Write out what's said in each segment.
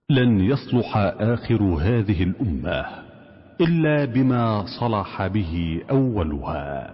لن يصلح آخر هذه الأمة إلا بما صلح به أولها.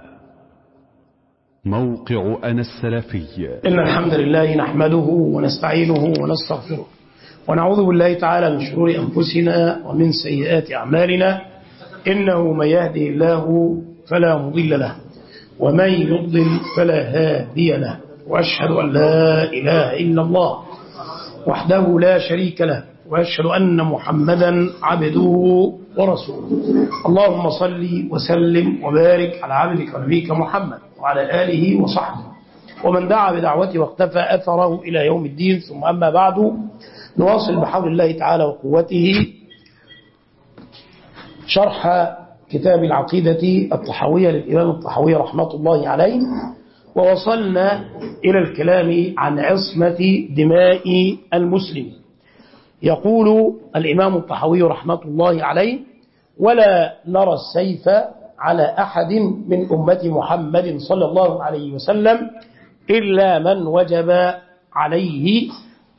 موقع أنا السلفي. إن الحمد لله نحمده ونستعينه ونستغفره ونعوذ بالله تعالى من شرور أنفسنا ومن سيئات أعمالنا، إنه من يهده الله فلا مضل له ومن يضلل فلا هادي له، وأشهد أن لا إله إلا الله وحده لا شريك له، وأشهد أن محمدا عبده ورسوله. اللهم صل وسلم وبارك على عبدك ونبيك محمد وعلى آله وصحبه ومن دعا بدعوته واقتفى أثره إلى يوم الدين. ثم أما بعد، نواصل بحول الله تعالى وقوته شرح كتاب العقيدة الطحاوية للإمام الطحاوي رحمة الله عليه، ووصلنا إلى الكلام عن عصمة دماء المسلم. يقول الإمام الطحاوي رحمة الله عليه: ولا نرى السيف على أحد من أمة محمد صلى الله عليه وسلم إلا من وجب عليه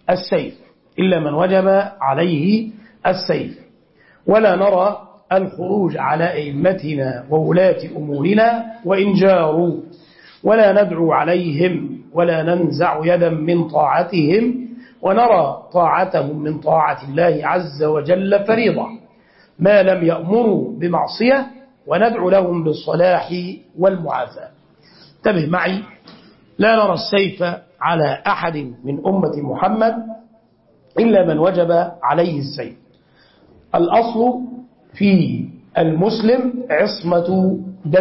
السيف، ولا نرى الخروج على أئمتنا وولاة أمورنا وإن جاروا، ولا ندعو عليهم ولا ننزع يدا من طاعتهم، ونرى طاعتهم من طاعة الله عز وجل فريضة ما لم يأمروا بمعصية، وندعو لهم بالصلاح والمعافاة. انتبه معي، لا نرى السيف على أحد من أمة محمد إلا من وجب عليه السيف. الأصل في المسلم عصمة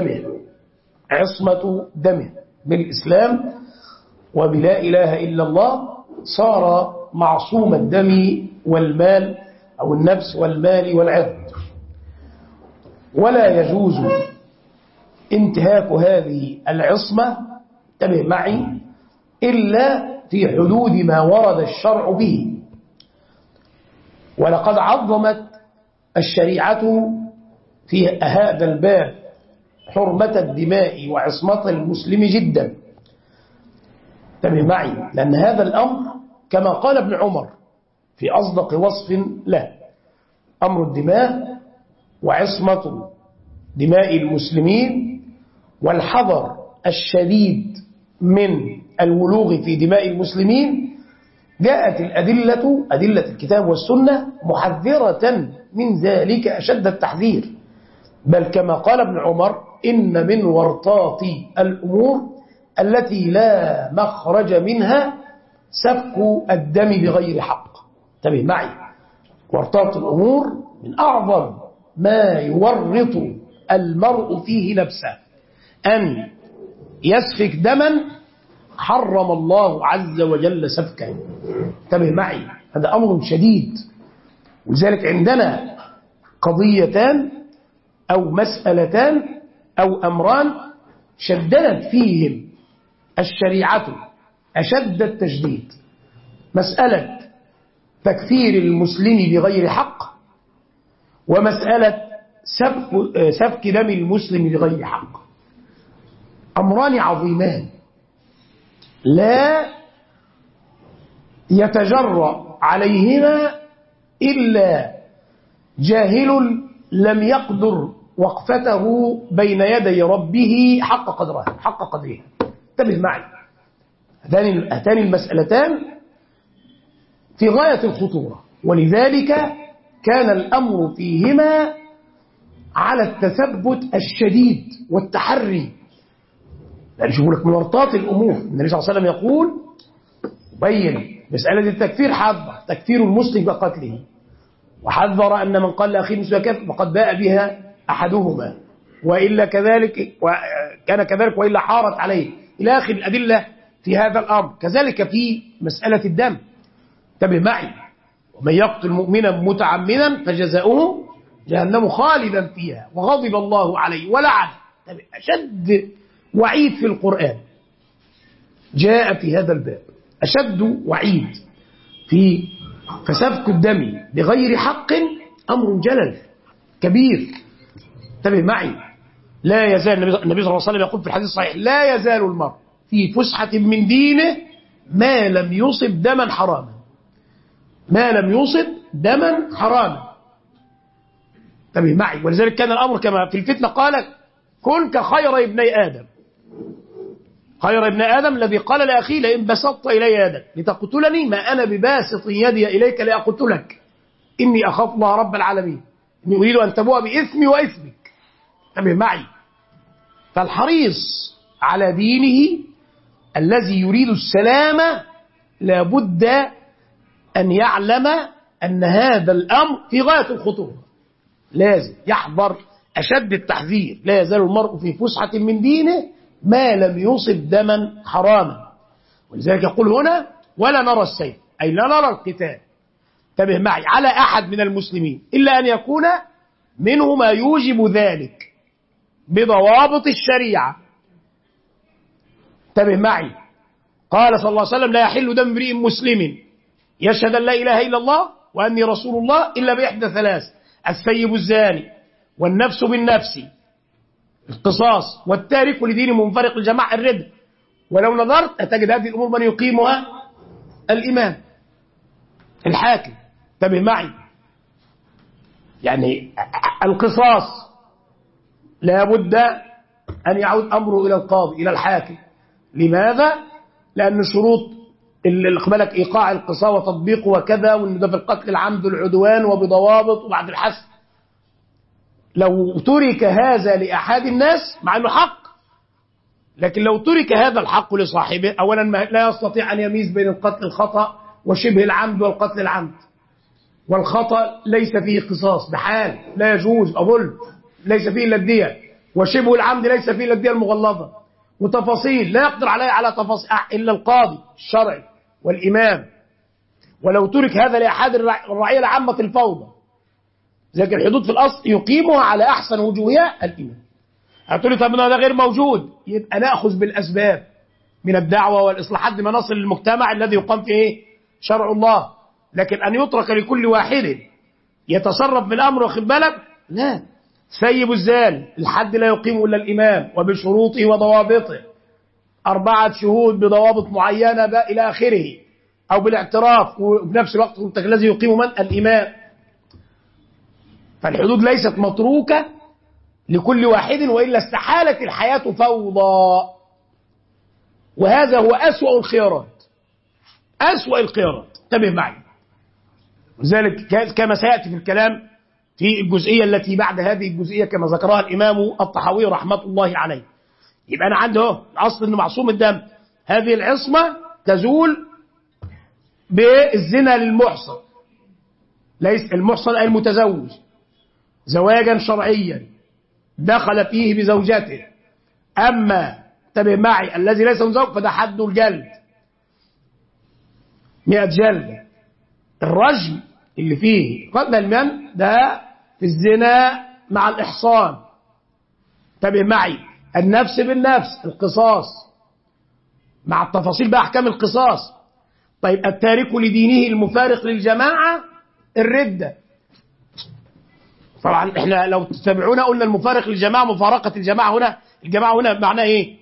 دمه بالإسلام وبلا إله إلا الله، صار معصوم الدم والمال أو النفس والمال والعرض، ولا يجوز انتهاك هذه العصمة، انتبه معي، إلا في حدود ما ورد الشرع به. ولقد عظمت الشريعة في هذا الباب حرمة الدماء وعصمة المسلم جدا، انتبه معي، لأن هذا الأمر كما قال ابن عمر في أصدق وصف له: أمر الدماء وعصمة دماء المسلمين والحذر الشديد من الولوغ في دماء المسلمين. جاءت أدلة الكتاب والسنة محذرة من ذلك أشد التحذير، بل كما قال ابن عمر: إن من ورطات الأمور التي لا مخرج منها سفك الدم بغير حق. انتبه معي، ورطات الأمور من أعظم ما يورط المرء فيه نفسه أن يسفك دما حرم الله عز وجل سفكه. انتبه معي، هذا أمر شديد. ولذلك عندنا قضيتان أو مسألتان أو أمران شددت فيهم الشريعة أشد التشديد: مسألة تكفير المسلم بغير حق، ومسألة سفك دم المسلم بغير حق. أمران عظيمان لا يتجرأ عليهما إلا جاهل لم يقدر وقفته بين يدي ربه حق قدرها. انتبه معي، هاتان المسألتان في غاية الخطورة، ولذلك كان الأمر فيهما على التثبت الشديد والتحري. لأن شوفوا من ورطات الأمور، النبي صلى الله عليه وسلم يقول بين مسألة التكفير: حذر تكفير المسلم بقتله، وحذر أن من قال لأخيه مسلم كافر فقد باء بها أحدهما، وإلا كذلك كان كذلك وإلا حارت عليه، إلى آخر الأدلة في هذا الأمر. كذلك في مسألة الدم، انتبه معي: ومن يقتل مؤمنا متعمدا فجزاؤه جهنم خالدا فيها وغضب الله عليه ولعنه. أشد وعيد في القرآن جاء في هذا الباب، أشد وعيد فسفك الدم بغير حق أمر جلل كبير. انتبه معي، لا يزال النبي صلى الله عليه وسلم يقول في الحديث الصحيح: لا يزال المرء في فسحة من دينه ما لم يصب دما حراما. ما لم يصب دما حراما. انتبه معي. ولذلك كان الأمر كما في الفتنة قال كن كخير ابني آدم. خير ابن آدم الذي قال لأخيه لئن بسطت إلي يدك لتقتلني ما أنا بباسط يدي إليك لأقتلك إني أخاف الله رب العالمين إني أريد أن تبوء بإثمي وإثمك. انتبه معي. فالحريص على دينه الذي يريد السلامة لابد أن يعلم أن هذا الأمر في غاية الخطورة، لازم يحذر أشد التحذير. لا يزال المرء في فسحة من دينه ما لم يصب دما حراما. ولذلك يقول هنا ولا نرى السيف، أي لا نرى القتال، انتبه معي، على أحد من المسلمين إلا أن يكون منه ما يوجب ذلك بضوابط الشريعة. انتبه معي. قال صلى الله عليه وسلم لا يحل دم امرئ مسلم يشهد أن لا إله إلا الله وأني رسول الله إلا بإحدى ثلاث: الثيب الزاني والنفس بالنفس القصاص والتارك لدين منفرق الجماعة الرد. ولو نظرت أتجد هذه الأمور من يقيمها الإمام الحاكم. انتبه معي. يعني القصاص لا بد أن يعود أمره إلى القاضي إلى الحاكم. لماذا؟ لأن شروط بالك إيقاع القصاص وتطبيقه وكذا، وأن ده في القتل العمد والعدوان وبضوابط وبعد الحث. لو ترك هذا لأحد الناس مع أنه حق، لكن لو ترك هذا الحق لصاحبه أولا لا يستطيع أن يميز بين القتل الخطأ وشبه العمد والقتل العمد. والخطأ ليس فيه قصاص بحال، لا يجوز أظل، ليس فيه إلا الدية. وشبه العمد ليس فيه إلا الدية المغلظة. وتفاصيل لا يقدر عليها على تفاصيل إلا القاضي الشرعي والإمام. ولو ترك هذا لأحد الرعية العامة الفوضى. لكن الحدود في الأصل يقيمها على أحسن وجوهها الإمام. هتقول لي طب ده غير موجود، يبقى نأخذ بالأسباب من الدعوة والإصلاحات لما نصل للمجتمع الذي يقام فيه شرع الله. لكن أن يترك لكل واحد يتصرف بالأمر واخد بالك، لا. سيب الزاني الحد لا يقيم إلا الإمام وبشروطه وضوابطه، 4 شهود بضوابط معينة إلى آخره، أو بالاعتراف، وبنفس الوقت الذي يقيم من الإمام. فالحدود ليست متروكة لكل واحد، وإلا استحالت الحياة فوضى. وهذا هو أسوأ الخيارات، أسوأ الخيارات. انتبه معي. لذلك كما سيأتي في الكلام في الجزئية التي بعد هذه الجزئية كما ذكرها الإمام الطحاوي رحمة الله عليه. يبقى أنا عندي اهو الأصل إنه معصوم الدم. هذه العصمة تزول بالزنا للمحصن، ليس المحصن أي المتزوج زواجا شرعيا دخل فيه بزوجته. أما انتبه معي الذي ليس مزوج فده حد الجلد 100 جلدة. الرجم اللي فيه قتل المن ده في الزنا مع الإحصان. انتبه معي. النفس بالنفس القصاص مع التفاصيل بقى أحكام القصاص. طيب التارك لدينه المفارق للجماعة الردة. طبعا احنا لو تتابعونا قلنا المفارق للجماعة مفارقة الجماعة هنا، الجماعة هنا معناه ايه؟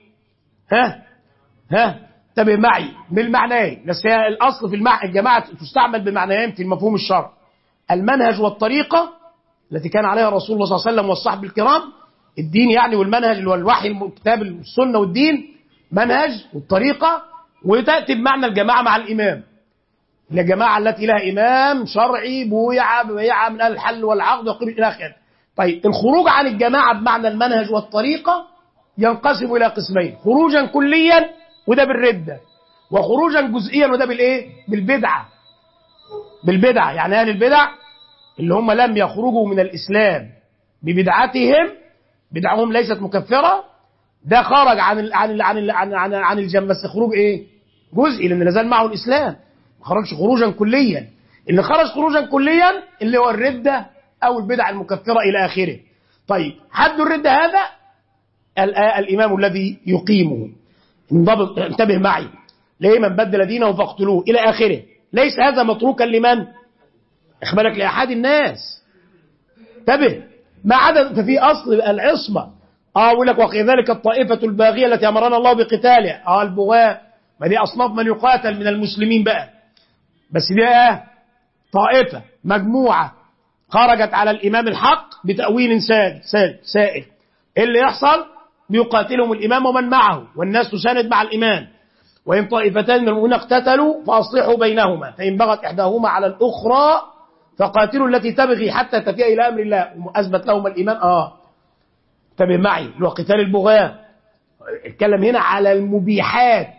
انتبه معي بالمعنى ايه؟ بس هي الاصل في الجماعة تستعمل بمعنيين في المفهوم الشرعي: المنهج والطريقة التي كان عليها رسول الله صلى الله عليه وسلم والصحابة الكرام. الدين يعني والمنهج اللي هو الوحي الكتاب السنة والدين منهج والطريقة. وتأتي بمعنى الجماعة مع الإمام، الجماعة التي لها إمام شرعي بويعة من الحل والعقد وقيم إلى آخره. طيب الخروج عن الجماعة بمعنى المنهج والطريقة ينقسم إلى قسمين: خروجا كليا وده بالردة، وخروجا جزئيا وده بالإيه؟ بالبدعة. يعني أهل البدع اللي هم لم يخرجوا من الإسلام ببدعتهم، بدعهم ليست مكفرة، ده خرج عن الجنة، بس خروج إيه؟ جزئي، لأن لازال معه الإسلام، ما خرجش خروجا كليا. اللي خرج خروجا كليا اللي هو الردة أو البدع المكفرة إلى آخره. طيب حد الردة هذا الإمام الذي يقيمه. انتبه معي: ليه من بدل دينه فاقتلوه إلى آخره. ليس هذا متروكا لمن؟ اخبرك لأحد الناس. انتبه. ما عدا ففي أصل العصمة. أقول لك وكذلك الطائفة الباغية التي أمرنا الله بقتالها. البغاة، ما دي أصناف من يقاتل من المسلمين بقى. بس دي طائفة مجموعة خرجت على الإمام الحق بتأويل سائل، إيه اللي يحصل؟ بيقاتلهم الإمام ومن معه، والناس تساند مع الإمام. وإن طائفتان من المؤمنين اقتتلوا فأصلحوا بينهما، فإن بغت إحداهما على الأخرى فقاتلوا التي تبغي حتى تفيء إلى أمر الله. أثبت لهم الإمام انتبه معي اللي هو قتال البغاة. اتكلم هنا على المبيحات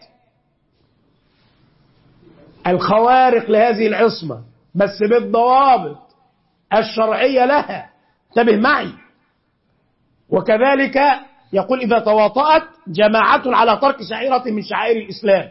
الخوارق لهذه العصمة، بس بالضوابط الشرعية لها، انتبه معي. وكذلك يقول إذا تواطأت جماعة على ترك شعيرة من شعائر الإسلام،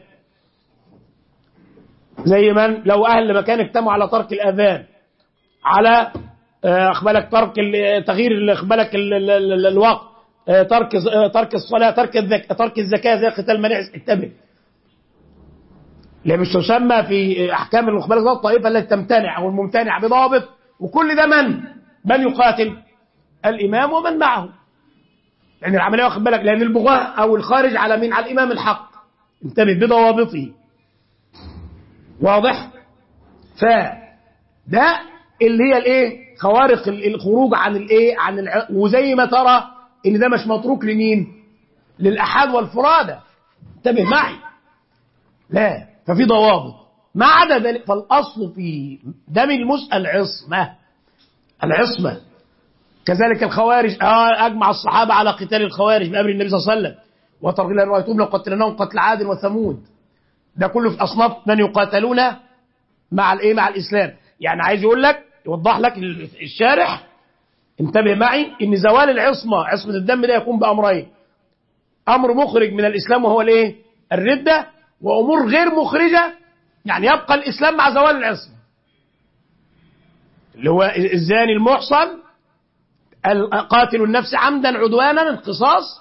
زي من لو أهل مكان اجتمعوا على ترك الأذان، على أخبالك ترك تغيير أخبالك الوقت، ترك الصلاة، ترك الزكاة، زي قتال منع. انتبه، اللي مش تسمى في أحكام الأخبالك ده الطائفة التي تمتنع أو الممتنع بضابط. وكل ده من يقاتل؟ الإمام ومن معه. يعني العملية واخد بالك، لأن البغاة أو الخارج على مين؟ على الإمام الحق، انتبه بضوابطه. واضح؟ فده اللي هي الايه؟ خوارق الخروج عن الايه؟ وزي ما ترى ان ده مش متروك لمين؟ للأحاد والفرادى، انتبه معي. لا، ففي ضوابط. ما عدا ذلك فالأصل في دم المسأل العصمة. كذلك الخوارج أجمع الصحابة على قتال الخوارج بأمر النبي صلى الله عليه وسلم، وترغيب أن رأيتم لقتلناهم قتل عاد وثمود. ده كله في أصناف من يقاتلون مع الإسلام. يعني عايز يقول لك، يوضح لك الشارح، انتبه معي، ان زوال عصمة الدم ده يكون بأمرين: أمر مخرج من الإسلام وهو الايه؟ الردة، وأمور غير مخرجة، يعني يبقى الإسلام مع زوال العصمة، اللي هو الزاني المحصن، قاتل النفس عمدا عدوانا القصاص،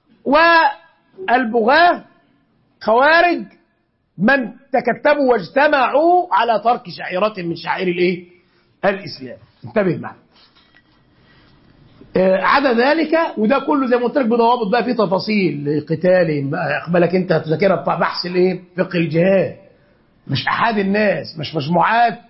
والبغاة خوارج من تكتبوا واجتمعوا على ترك شعيرة من شعائر الايه؟ الإسلام. انتبه معي. عدا ذلك، وده كله زي ما قلت لك بضوابط بقى، في تفاصيل لقتالهم بقى، اقبلك انت هتذاكرها بتاع بحث الايه؟ فقه الجهاد. مش احاد الناس، مش مجموعات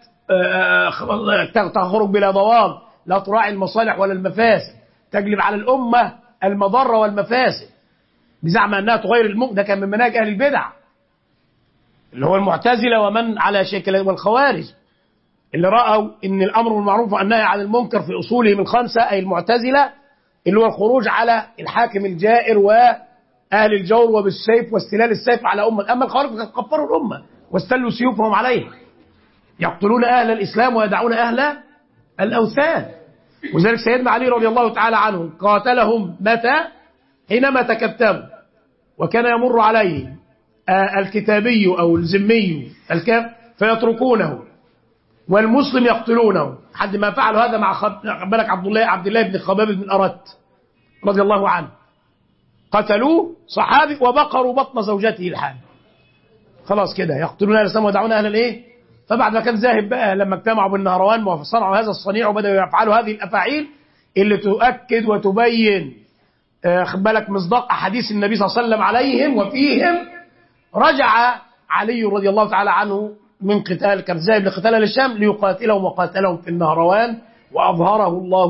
تخرج بلا ضوابط، لا تراعي المصالح ولا المفاسد، تجلب على الأمة المضرة والمفاسد بزعم أنها تغير المؤمن. ده كان من مناهج أهل البدع، اللي هو المعتزلة ومن على شكل، والخوارج اللي رأوا أن الأمر بالمعروف والنهي عن المنكر في أصولهم الخمسة، أي المعتزلة، اللي هو الخروج على الحاكم الجائر وأهل الجور وبالسيف واستلال السيف على أمة. أما الخوارج فقد كفروا الأمة واستلوا سيوفهم عليه، يقتلون أهل الإسلام ويدعون أهل الأوثان. وذلك سيدنا علي رضي الله تعالى عنه قاتلهم متى؟ حينما تكتبوا، وكان يمر عليه الكتابي أو الذمي فيتركونه، والمسلم يقتلونه، حد ما فعلوا هذا مع بالك عبد الله بن خباب بن أرت رضي الله عنه. قتلوه صحابي وبقروا بطن زوجته الحامل. خلاص كده يقتلون أهل الإسلام ويدعون أهل الإيه؟ فبعد ما كان ذاهب بقى، لما اجتمعوا بالنهروان وصنعوا هذا الصنيع وبدأوا يفعلوا هذه الأفاعيل اللي تؤكد وتبين خد بالك مصداق أحاديث النبي صلى الله عليه وسلم عليهم وفيهم، رجع علي رضي الله تعالى عنه من قتال، كان ذاهب لقتال الشام ليقاتلهم وقاتلهم في النهروان، وأظهره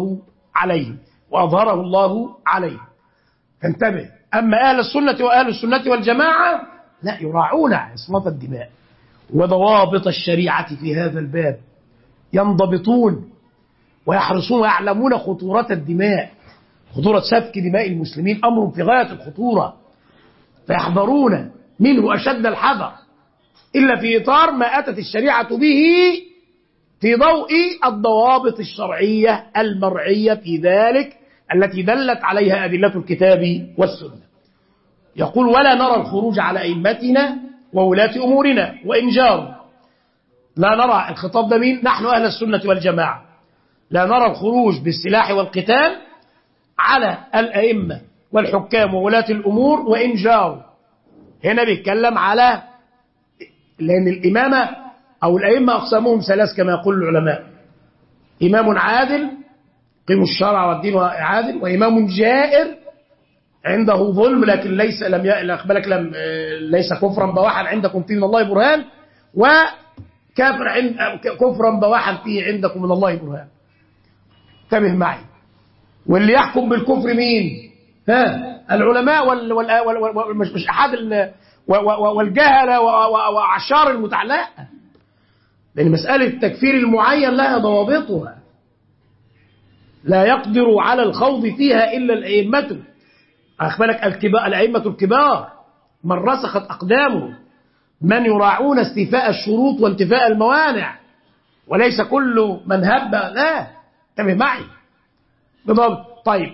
الله عليه. فانتبه. أما أهل السنة والجماعة لا، يراعون عصمة الدماء وضوابط الشريعة في هذا الباب، ينضبطون ويحرصون ويعلمون خطورة الدماء، خطورة سفك دماء المسلمين أمر في غاية الخطورة، فيحذرون منه أشد الحذر، إلا في إطار ما أتت الشريعة به في ضوء الضوابط الشرعية المرعية في ذلك التي دلت عليها أدلة الكتاب والسنة. يقول: ولا نرى الخروج على أئمتنا وولاة أمورنا وإن جاروا. لا نرى، الخطاب ده مين؟ نحن أهل السنة والجماعة. لا نرى الخروج بالسلاح والقتال على الأئمة والحكام وولاة الأمور وإن جاروا. هنا بيتكلم على، لأن الإمامة أو الأئمة أقسامهم ثلاث كما يقول العلماء: إمام عادل قيم الشرع والدين عادل، وإمام جائر عنده ظلم لكن ليس كفرا بواحا عندكم في من الله برهان، كفرا بواحا فيه عندكم من الله برهان. انتبه معي. واللي يحكم بالكفر مين؟ العلماء مش احد والجهله وعشار المتعلق. لان مساله التكفير المعين لها ضوابطها، لا يقدر على الخوض فيها الا الائمه. اخبرك الائمه الكبار من رسخت اقدامهم، من يراعون استيفاء الشروط وانتفاء الموانع، وليس كل من هب. لا، انتبه معي بالضبط. طيب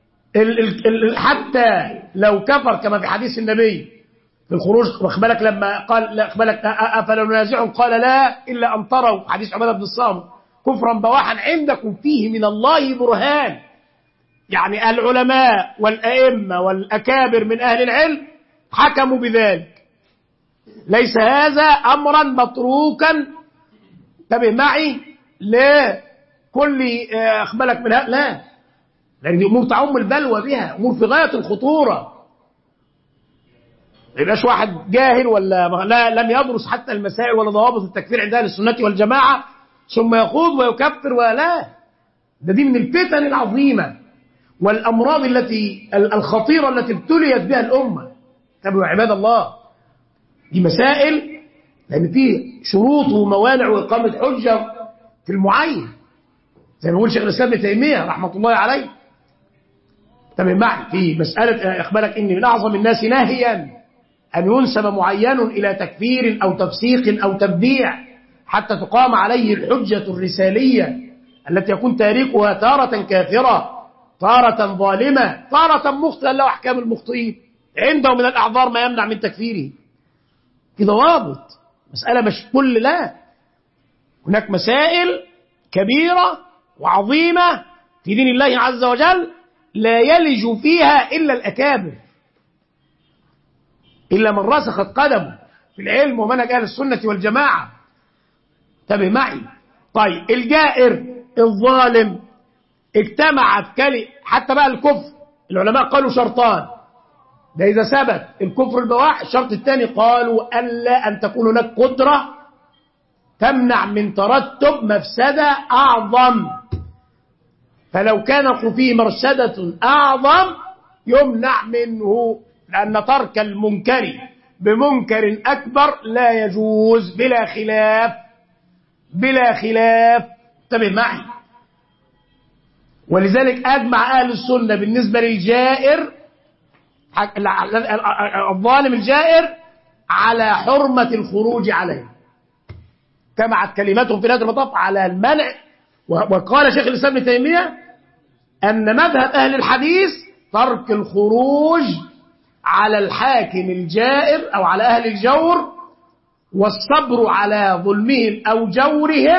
حتى لو كفر كما في حديث النبي في الخروج، واخبرك لما قال اخبرك افلا ننازعهم قال لا الا ان تروا، حديث عباده بن الصامت، كفرا بواحا عندكم فيه من الله برهان. يعني العلماء والائمه والاكابر من اهل العلم حكموا بذلك. ليس هذا امرا متروكا، انتبه معي، لكل اخبرك من هذا، لا، لان دي امور تعم البلوى بها، امور في غايه الخطوره. ما يبقاش واحد جاهل ولا لم يدرس حتى المسائل ولا ضوابط التكفير عند اهل السنه والجماعه ثم يخوض ويكفر، ولا دي من الفتن العظيمه والامراض الخطيره التي ابتليت بها الامه. تابعوا عباد الله، دي مسائل لان فيه شروط وموانع واقامه حجه في المعين، زي ما يقول شيخ الاسلام ابن تيميه رحمه الله عليه. تابع معي في مساله اخبرك ان من اعظم الناس ناهيا أن ينسب معين إلى تكفير أو تفسيق أو تبديع حتى تقام عليه الحجة الرسالية التي يكون تاركها تارة كافرة، تارة ظالمة، تارة مخطئا له أحكام المخطئين، عنده من الأعذار ما يمنع من تكفيره. في ضوابط، مسألة مش كل، لا، هناك مسائل كبيرة وعظيمة في دين الله عز وجل لا يلج فيها إلا الأكابر، إلا من رسخت قدمه في العلم ومنهج أهل السنة والجماعة. انتبه معي. طيب الجائر الظالم اجتمعت حتى بقى الكفر، العلماء قالوا شرطان، ده إذا ثبت الكفر البواح. الشرط الثاني قالوا ألا أن تكون هناك قدرة تمنع من ترتب مفسدة أعظم، فلو كان فيه مرشدة أعظم يمنع منه، لأن ترك المنكر بمنكر أكبر لا يجوز بلا خلاف، بلا خلاف. انتبه معي. ولذلك أجمع أهل السنة بالنسبة للجائر الظالم الجائر على حرمة الخروج عليه، اجتمعت كلمتهم في هذا المطاف على المنع. وقال شيخ الإسلام ابن تيمية أن مذهب أهل الحديث ترك الخروج على الحاكم الجائر أو على أهل الجور، والصبر على ظلمهم أو جورهم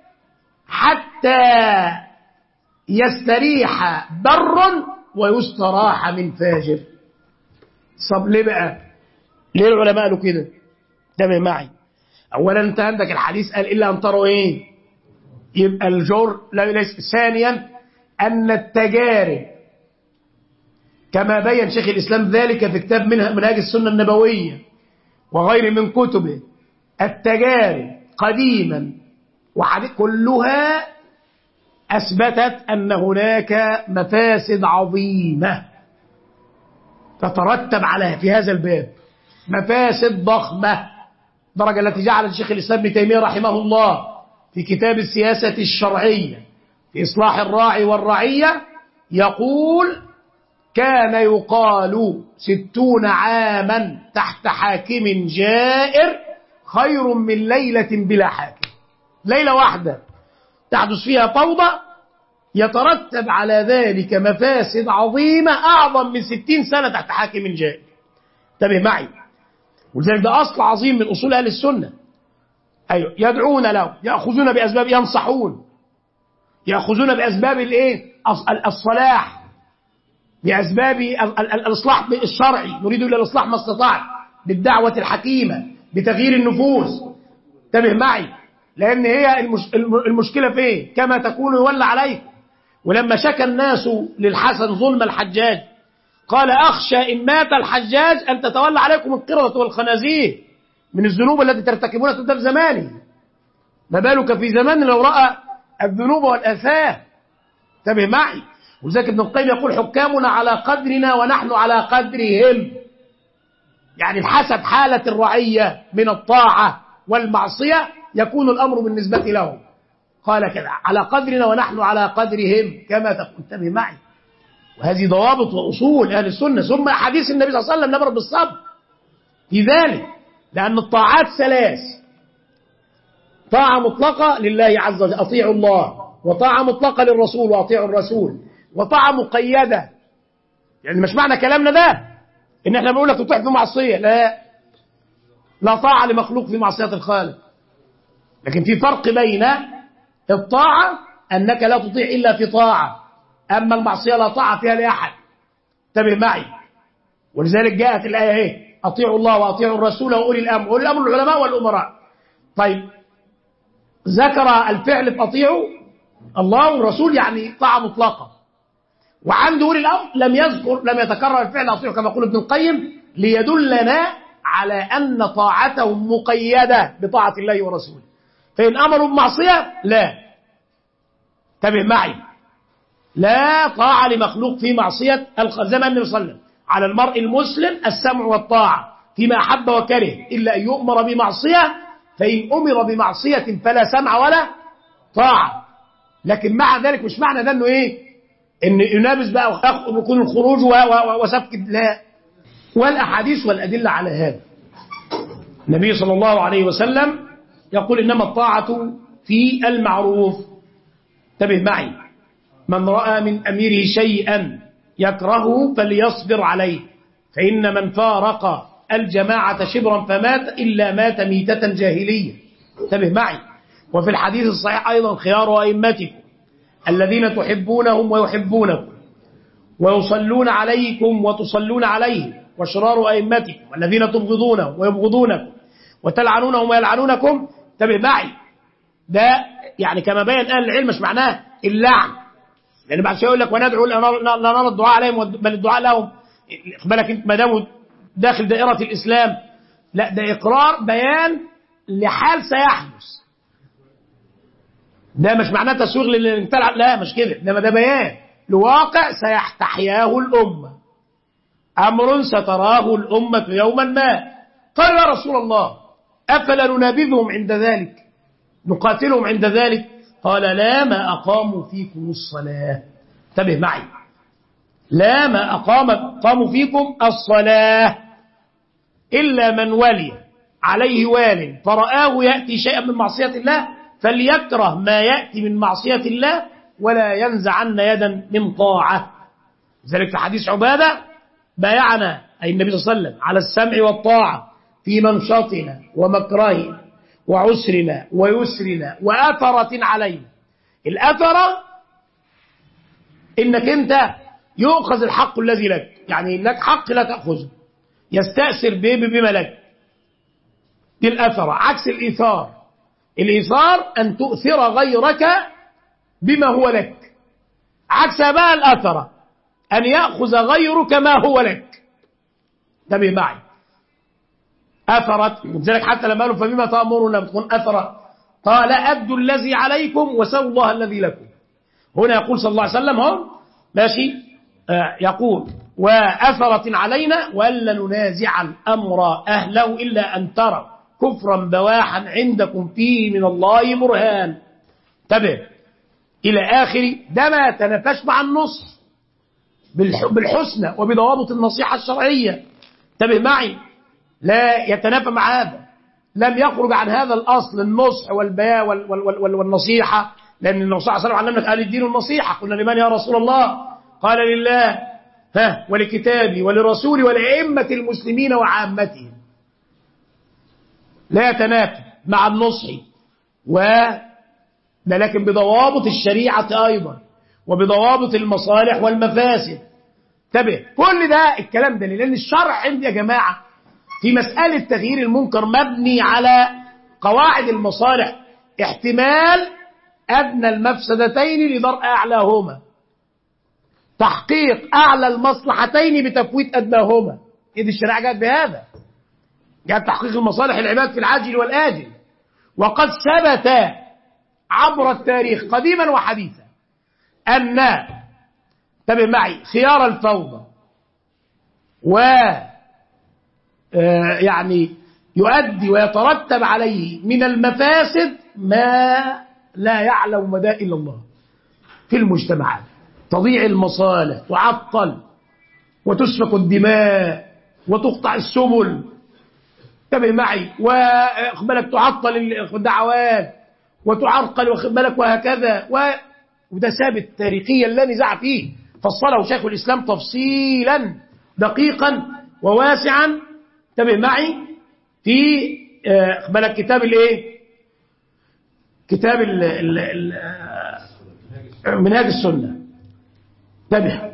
حتى يستريح بر ويستراح من فاجر. صب ليه بقى؟ ليه العلماء قالوا كده؟ انتبه معي. أولا أنت عندك الحديث قال إلا أن تروا إيه؟ يبقى الجور لا ليس. ثانيا أن التجارب كما بين شيخ الإسلام ذلك في كتاب منهاج السنة النبوية وغير من كتبه، التجارب قديما وحديث كلها أثبتت أن هناك مفاسد عظيمة تترتب عليها في هذا الباب، مفاسد ضخمة، درجة التي جعل الشيخ الإسلام ابن تيمية رحمه الله في كتاب السياسة الشرعية في إصلاح الراعي والرعية يقول: كان يقال 60 عاما تحت حاكم جائر خير من ليلة بلا حاكم. ليلة واحدة تحدث فيها فوضى يترتب على ذلك مفاسد عظيمة أعظم من 60 سنة تحت حاكم جائر. انتبه معي. ولذلك ده أصل عظيم من أصول أهل السنة. أيوة، يدعون له، يأخذون بأسباب، ينصحون، يأخذون بأسباب الصلاح، بأسباب الإصلاح الشرعي، نريد إلى الإصلاح ما استطاع، بالدعوة الحكيمة، بتغيير النفوس. انتبه معي. لأن هي المشكلة فين؟ كما تكون يولى عليكم. ولما شكى الناس للحسن ظلم الحجاج قال: أخشى إن مات الحجاج أن تتولى عليكم القردة والخنازير من الذنوب التي ترتكبونها قدام زمانه. ما بالك في زمان لو رأى الذنوب والآثام. انتبه معي. ولذلك ابن القيم يقول حكامنا على قدرنا ونحن على قدرهم، يعني بحسب حالة الرعية من الطاعة والمعصية يكون الأمر بالنسبة لهم. قال كذا على قدرنا ونحن على قدرهم كما تقول. انتبه معي. وهذه ضوابط وأصول أهل السنة. ثم حديث النبي صلى الله عليه وسلم نمر بالصبر في ذلك، لأن الطاعات ثلاث: طاعة مطلقة لله عز وجل أطيعوا الله، وطاعة مطلقة للرسول وأطيعوا الرسول، وطاعة مقيدة. يعني مش معنى كلامنا ده إن احنا بنقول لك تطيع في معصية، لا طاعة لمخلوق في معصية الخالق، لكن في فرق بين الطاعة أنك لا تطيع إلا في طاعة، أما المعصية لا طاعة فيها لأحد. انتبه معي. ولذلك جاءت الآية اهي: أطيعوا الله وأطيعوا الرسول وأولي الأمر. أولي الأمر العلماء والأمراء. طيب ذكر الفعل في أطيعوا الله والرسول يعني طاعة مطلقة، وعند أولي الأمر لم يتكرر الفعل أطيعوا كما يقول ابن القيم، ليدلنا على أن طاعتهم مقيدة بطاعة الله ورسوله. فإن أمروا بمعصية لا. انتبه معي. لا طاعة لمخلوق في معصية زي ما النبي صلى الله عليه وسلم: على المرء المسلم السمع والطاعة فيما أحب وكره إلا أن يؤمر بمعصية، فإن أمر بمعصية فلا سمع ولا طاعة. لكن مع ذلك مش معنى ده إنه إيه؟ إن ينابز بقى ويكون الخروج وسفك. لا. والأحاديث والأدلة على هذا. النبي صلى الله عليه وسلم يقول: إنما الطاعة في المعروف. انتبه معي. من رأى من أميره شيئا يكرهه فليصبر عليه، فإن من فارق الجماعة شبرا فمات إلا مات ميتة جاهلية. انتبه معي. وفي الحديث الصحيح أيضا: خيار أئمتكم الذين تحبونهم ويحبونكم ويصلون عليكم وتصلون عليهم، وشرار أئمتكم الذين تبغضونهم ويبغضونكم وتلعنونهم ويلعنونكم. انتبه معي. ده يعني كما بين أهل العلم مش معناه اللعن، لأن بعد شوية يقول لك وندعو لا نرى الدعاء عليهم بل الدعاء لهم. بالك انت ما دام داخل دائرة الإسلام، لا ده إقرار بيان لحال سيحدث. ده مش معناه تسويغ للانتلع، لا مش كده، انما ده بيان لواقع سيحتحياه الأمة، أمر ستراه الأمة يوما ما. قال: يا رسول الله أفلا ننابذهم عند ذلك، نقاتلهم عند ذلك؟ قال: لا ما أقاموا فيكم الصلاة. انتبه معي. لا ما أقاموا فيكم الصلاة إلا من ولي عليه وال فرآه يأتي شيئا من معصية الله فليكره ما يأتي من معصية الله ولا ينزعن يدا من طاعة. ذلك في حديث عبادة: بايعنا أي النبي صلى الله عليه وسلم على السمع والطاعة في منشطنا ومكرهنا وعسرنا ويسرنا وأثرة علينا. الأثرة إنك أنت يؤخذ الحق الذي لك، يعني لك حق لا تأخذه، يستأثر به بما لك. دي الأثرة. عكس الإيثار. الإيثار أن تؤثر غيرك بما هو لك. عكس بقى الأثرة أن يأخذ غيرك ما هو لك. انتبه معي. أثرت. لذلك حتى لما قالوا فبما تأمرون بتكون أثرة، قال: أدوا الذي عليكم وسلوا الله الذي لكم. هنا يقول صلى الله عليه وسلم هم ماشي يقول: وأثرة علينا وألا ننازع الأمر أهله إلا أن ترى كفرا بواحا عندكم فيه من الله برهان. انتبه إلى آخر. ده ما تنافش مع النصح بالحسنى وبضوابط النصيحة الشرعية. انتبه معي. لا يتنافى مع هذا. لم يخرج عن هذا الأصل النصح والبيان والنصيحة، لأن النبي صلى الله عليه وسلم علمنا أهل الدين النصيحة. قلنا: لمن يا رسول الله؟ قال: لله ولكتابي ولرسولي ولأئمة المسلمين وعامتهم. لا يتنافى مع النصح لكن بضوابط الشريعة أيضا وبضوابط المصالح والمفاسد. انتبه. كل ده الكلام ده لأن الشرع عندي يا جماعة في مسألة تغيير المنكر مبني على قواعد المصالح. احتمال أدنى المفسدتين لدرء أعلاهما، تحقيق أعلى المصلحتين بتفويت أدناهما. إذ الشريعة جاءت بهذا، جاءت تحقيق المصالح العباد في العاجل والآجل. وقد ثبت عبر التاريخ قديما وحديثا أن انتبه معي خيار الفوضى يعني يؤدي ويترتب عليه من المفاسد ما لا يعلم مدى إلا الله في المجتمعات. تضيع المصالح، تعطل وتسفك الدماء وتقطع السبل، انتبه معي، وخبالك تعطل الدعوات وتعرقل وخبالك وهكذا، وده ثابت تاريخيا لا نزاع فيه، فصله شيخ الإسلام تفصيلا دقيقا وواسعا، انتبه معي، في خبالك كتاب الايه، كتاب منهاج السنة. انتبه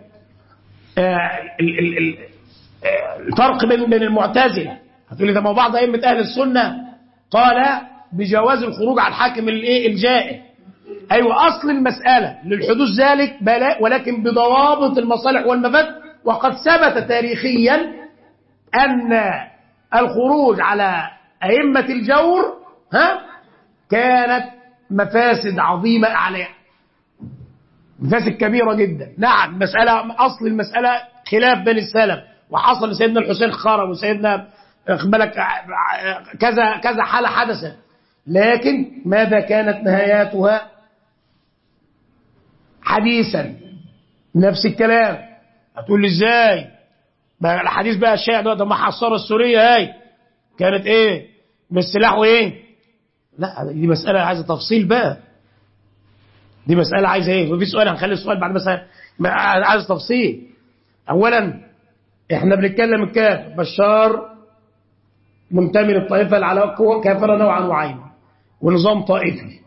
الفرق بين المعتزلة، هتقول لي ده ما بعض أئمة أهل السنة قال بجواز الخروج عن الحاكم الجائر. أيوة، أصل المسألة للحدوث ذلك بلاء، ولكن بضوابط المصالح والمفاسد. وقد ثبت تاريخيا أن الخروج على أئمة الجور كانت مفاسد عظيمة عليها، مفاسد كبيرة جدا. نعم، مسألة أصل المسألة خلاف بين السلف، وحصل لسيدنا الحسين خرب وسيدنا بالك كذا كذا حالة حدثت، لكن ماذا كانت نهاياتها؟ حديثا نفس الكلام. هتقول لي ازاي بقى الحديث بقى الشائع ده ما حصر السورية هاي كانت ايه بالسلاح وايه؟ لا، دي مسألة عايزة تفصيل بقى، دي مسألة عايزة ايه؟ وفي سؤال هنخلي السؤال بعد مسألة عايز تفصيل. اولا احنا بنتكلم الكافر بشار منتمي للطائفة على كافرة نوعا وعينا ونظام طائفي.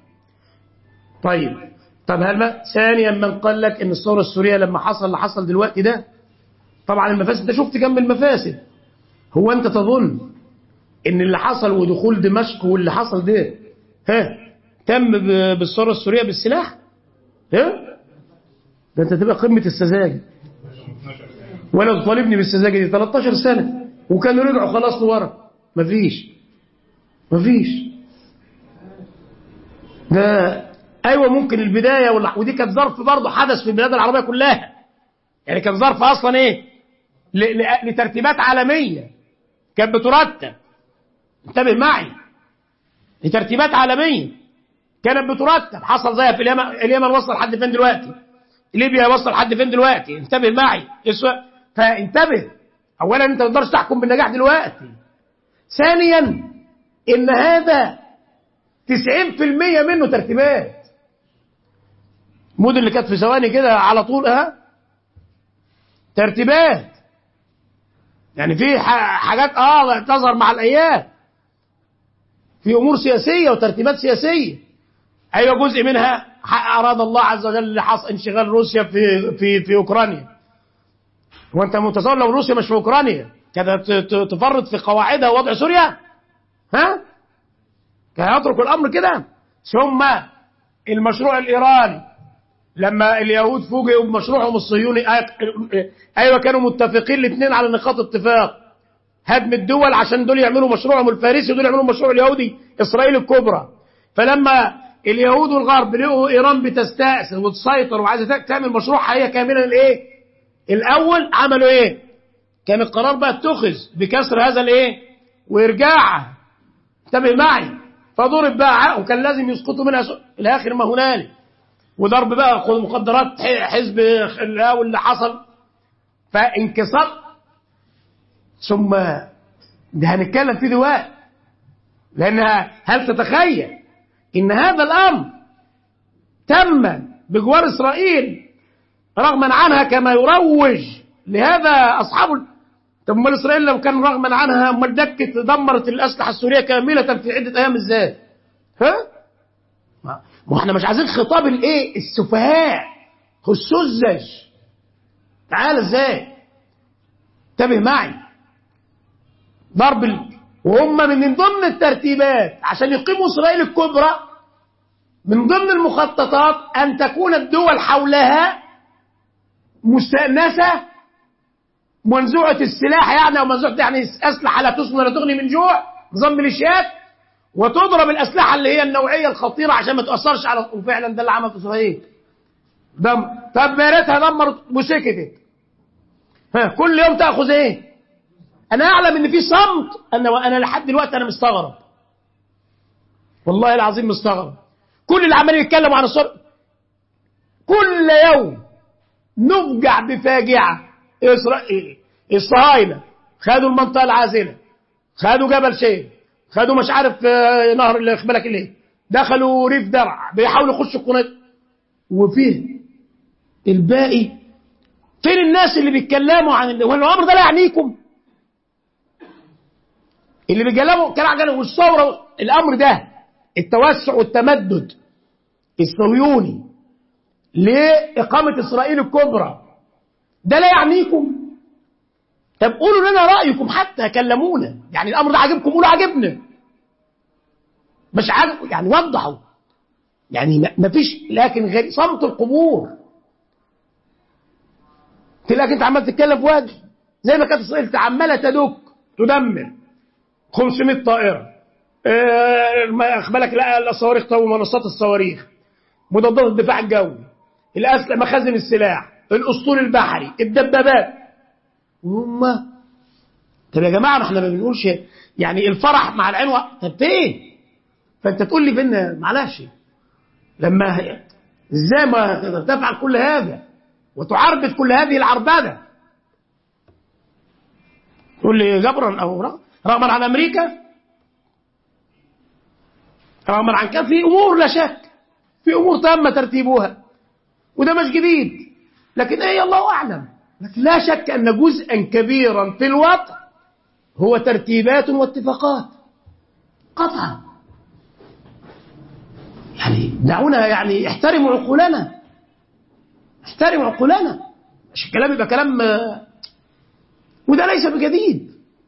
طب هل ثانيا من قال لك ان الثورة السورية لما حصل اللي حصل دلوقتي ده، طبعا المفاسد ده شفت كم المفاسد. هو انت تظن ان اللي حصل ودخول دمشق واللي حصل ده تم بالثورة السورية بالسلاح؟ ده انت تبقى قمة السذاجة. ولا تطالبني بالسذاجة دي 13 سنة وكانوا رجعوا خلاص لورا. مفيش ده. ايوه ممكن البداية ودي كانت ظرف برضه حدث في البلاد العربية كلها، يعني كان ظرف اصلا ايه لترتيبات عالمية كانت بترتب، انتبه معي، لترتيبات عالمية كانت بترتب. حصل زيها في اليمن وصل لحد فين دلوقتي، ليبيا وصل لحد فين دلوقتي، انتبه معي. فانتبه، اولا انت ما تقدرش تحكم بالنجاح دلوقتي. ثانيا ان هذا 90% منه ترتيبات. المدن اللي كانت في ثواني كده على طول ترتيبات، يعني في حاجات تظهر مع الايام، في امور سياسيه وترتيبات سياسيه. ايوه جزء منها اراد الله عز وجل اللي حصل انشغال روسيا في اوكرانيا. وانت متصور لو روسيا مش في اوكرانيا كانت تفرط في قواعدها ووضع سوريا؟ كان يترك الامر كده؟ ثم المشروع الايراني لما اليهود فوجئوا بمشروعهم الصهيوني، ايوه كانوا متفقين الاثنين على نقاط اتفاق هدم الدول عشان دول يعملوا مشروعهم الفارسي ودول يعملوا مشروع اليهودي اسرائيل الكبرى. فلما اليهود والغرب لقوا ايران بتستأثر وتسيطر وعايزه تعمل مشروعها هي كاملا الاول، عملوا ايه؟ كان القرار بقى اتخذ بكسر هذا وارجاعها، انتبه معي. فضرب بقى وكان لازم يسقطوا منها الاخر ما هنالك، وضرب بقى مخدرات حزب واللي حصل، فانكسار. ثم ده هنتكلم فيه دلوقتي، لانها هل تتخيل ان هذا الامر تم بجوار اسرائيل رغما عنها كما يروج لهذا اصحاب طب امال اسرائيل لو كان رغما عنها امال دكت دمرت الاسلحه السوريه كامله في عده ايام ازاي؟ ما احنا مش عايزين خطاب السفهاء السذج. تعال ازاي؟ انتبه معي. ضرب وهم من ضمن الترتيبات عشان يقيموا اسرائيل الكبرى، من ضمن المخططات ان تكون الدول حولها مستأنسة منزوعة السلاح، يعني او منزوعة يعني اسلحه لا تسمن ولا تغني من جوع، نظام ميليشيات، وتضرب الأسلحة اللي هي النوعية الخطيرة عشان ما تأثرش على، وفعلا ده اللي عمل في إسرائيل. طب ما ريتها دمرت وسكتت. كل يوم تأخذ إيه؟ أنا أعلم إن في صمت، أنا لحد دلوقتي أنا مستغرب، والله العظيم مستغرب. كل اللي عمالين يتكلموا عن الصلح كل يوم نفجع بفاجعة. إسرائيل الصهاينة خدوا المنطقة العازلة، خدوا جبل شيخ، خدوا مش عارف نهر اللي بالك الايه، دخلوا ريف درع، بيحاولوا يخشوا القناة، وفيه الباقي. فين الناس اللي بيتكلموا عن والامر ده لا يعنيكم؟ اللي بيتكلموا كلام والثوره، الامر ده التوسع والتمدد الصهيوني لإقامة إسرائيل الكبرى ده لا يعنيكم؟ طب قولوا لنا رأيكم، حتى كلمونا، يعني الأمر ده عجبكم قولوا عجبنا، مش عجب يعني وضحوا، يعني ما فيش. لكن غير صمت القبور، تلاقي انت عمال تتكلم في وجه زي ما كانت اسرائيل عماله تدك تدمر 500 طائره، بالك الصواريخ، منصات الصواريخ، مضادات الدفاع الجوي، الاسلحه، مخازن السلاح، الاسطول البحري، الدبابات. هم طب يا جماعه احنا ما بنقولش يعني الفرح مع العين طب ايه؟ فانت تقول لي فين؟ معلش، لما ازاي ما تفعل كل هذا وتعربد كل هذه العربده؟ تقول لي جبرا او رغما عن امريكا، رغما عن كان في امور لا شك، في امور تم ترتيبها وده مش جديد، لكن ايه الله اعلم. لكن لا شك ان جزءا كبيرا في الوضع هو ترتيبات واتفاقات قطعا. يعني دعونا يعني احترموا عقولنا، احترموا عقولنا، مش الكلام يبقى كلام. وده ليس بجديد،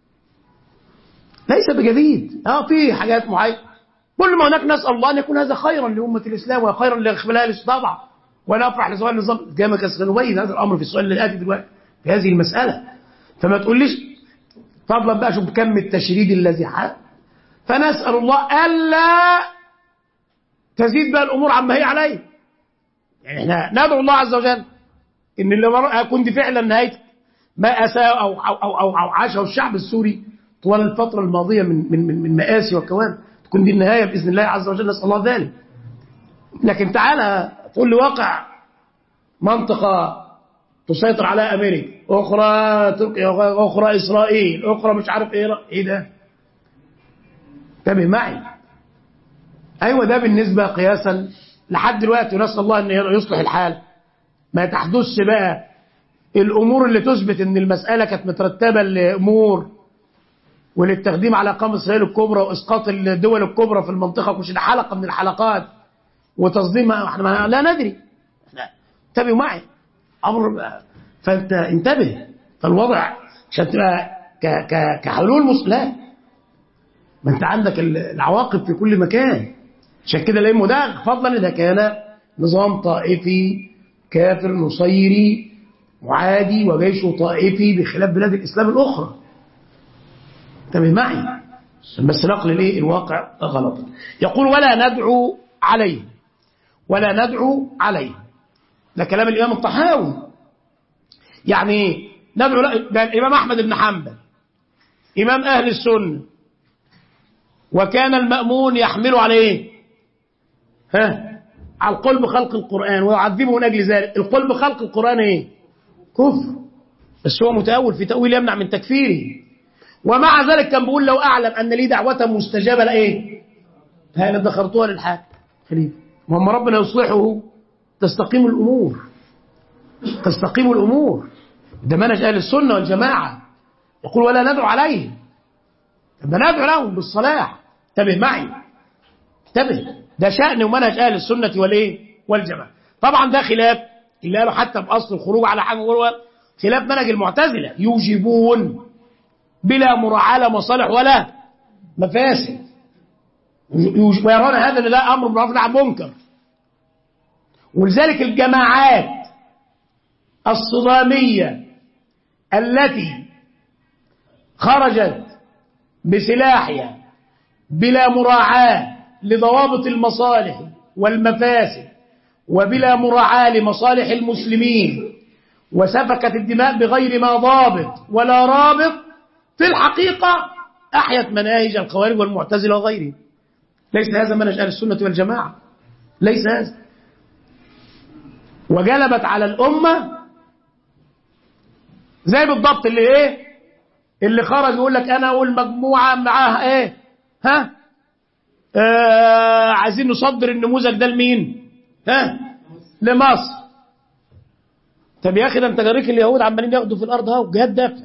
ليس بجديد. في حاجات معينه، كل ما هناك نسال الله ان يكون هذا خيرا لامه الاسلام وخيرا لاخبالها طبعا، وانا افرح لزوال النظام كما سنبين هذا الامر في السؤال اللي الاتي دلوقتي في هذه المساله. فما تقوليش فضلا بقى شوف كم التشريد الذي حدث. فنسال الله الا تزيد بقى الامور عما هي عليه. يعني احنا ندعو الله عز وجل ان اللي يكون دي فعلا نهايه ما اساء او عاشه الشعب السوري طوال الفتره الماضيه من مآسي وكوارث، تكون دي النهايه باذن الله عز وجل، نسال الله ذلك. لكن تعالى تقول لي واقع منطقه تسيطر على امريكا، اخرى تركيا، اخرى اسرائيل، اخرى مش عارف ايه ده؟ انتبه معي. ايوه ده بالنسبه قياسا لحد دلوقتي، ونسال الله ان يصلح الحال، ما تحدثش بقى الامور اللي تثبت ان المساله كانت مترتبه لامور وللتقديم على اقامه اسرائيل الكبرى واسقاط الدول الكبرى في المنطقه، مش حلقه من الحلقات وتصديمها، احنا لا ندري. انتبهوا معي امر. فانت انتبه، فالوضع عشان تبقى كحلول لا، ما انت عندك العواقب في كل مكان. عشان كده الام ده فضلا اذا كان نظام طائفي كافر نصيري معادي وجيشه طائفي بخلاف بلاد الاسلام الاخرى. انتبه معي بس نقل الايه الواقع غلط. يقول ولا ندعو عليه، ولا ندعو عليه، ده كلام الامام الطحاوي. يعني ندعو ده الامام احمد بن حنبل امام اهل السنه، وكان المأمون يحمل عليه على القول بخلق القرآن ويعذبه من أجل ذلك. القول بخلق القرآن ايه؟ كفر، بس هو متأول في تأويل يمنع من تكفيره. ومع ذلك كان بيقول لو أعلم أن لي دعوة مستجابة لإيه؟ هل ادخرتها للحاكم خليفة، وهم ربنا يصلحه تستقيم الأمور، تستقيم الأمور. ده منهج أهل السنة والجماعة. يقول ولا ندعو عليه، ندعو لهم بالصلاح. انتبه معي، انتبه، ده شأن ومنهج أهل السنة والإيه والجماعة. طبعا ده خلاف اللي قالوا حتى بأصل الخروج على حاجة، خلاف منهج المعتزلة يوجبون بلا مراعاة لا مصالح ولا مفاسد، ويرون هذا ان لا امر بالمعروف عن منكر. ولذلك الجماعات الصدامية التي خرجت بسلاحها بلا مراعاة لضوابط المصالح والمفاسد وبلا مراعاة لمصالح المسلمين وسفكت الدماء بغير ما ضابط ولا رابط، في الحقيقة أحيت مناهج الخوارج والمعتزلة وغيرهم. ليس هذا منهج أهل السنة والجماعة، ليس هذا. وجلبت على الأمة زي بالضبط اللي خرج يقول لك أنا والمجموعة معاها عايزين نصدر النموذج ده لمين؟ لمصر. طب يا أخي ده أنت جريك اليهود عمالين ياخدوا في الأرض جهاد دافع.